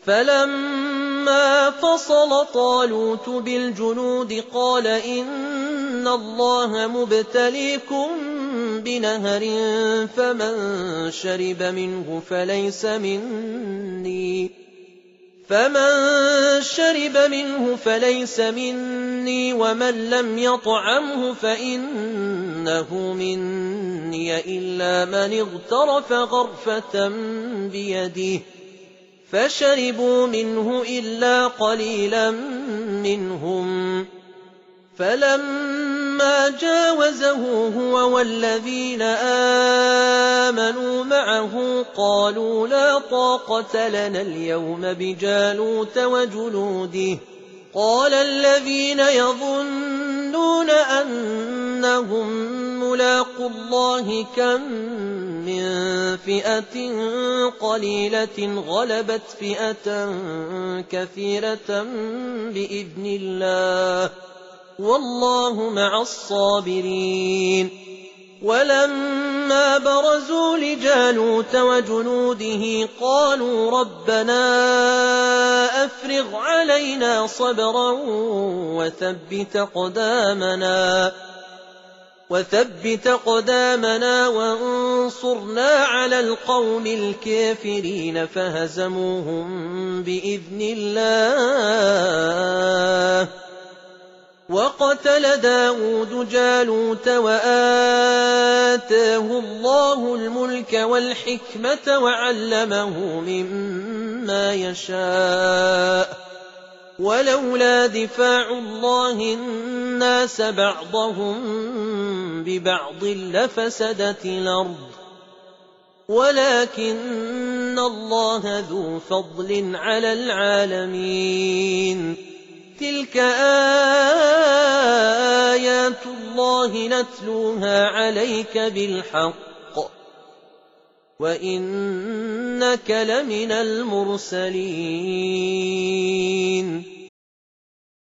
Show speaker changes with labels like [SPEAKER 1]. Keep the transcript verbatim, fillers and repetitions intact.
[SPEAKER 1] فلما فصل طالوت بالجنود قال إن الله مبتليكم بنهر فمن شرب منه فليس مني فمن شرب منه فليس مني ومن لم يطعمه فإنه مني إلا من اغترف غرفة بيده فشربوا منه إلا قليلا منهم فلما جاوزه هو والذين آمنوا معه قالوا لا طاقة لنا اليوم بجالوت وجنوده قال الذين يظنون أنهم ملاقوا الله كم من فئة قليلة غلبت فئة كثيرة بإذن الله والله مع الصابرين ولما برزوا لجالوت وجنوده قالوا ربنا أفرغ علينا صبرا وثبت أقدامنا وثبت قدامنا وانصرنا على القوم الكافرين فهزموهم بإذن الله وقتل داود جالوت وآتاه الله الملك والحكمة وعلمه مما يشاء ولولا دفاع الله الناس بعضهم ببعض لفسدت الأرض ولكن الله ذو فضل على العالمين تلك آيات الله نتلوها عليك بالحق وإنك لمن المرسلين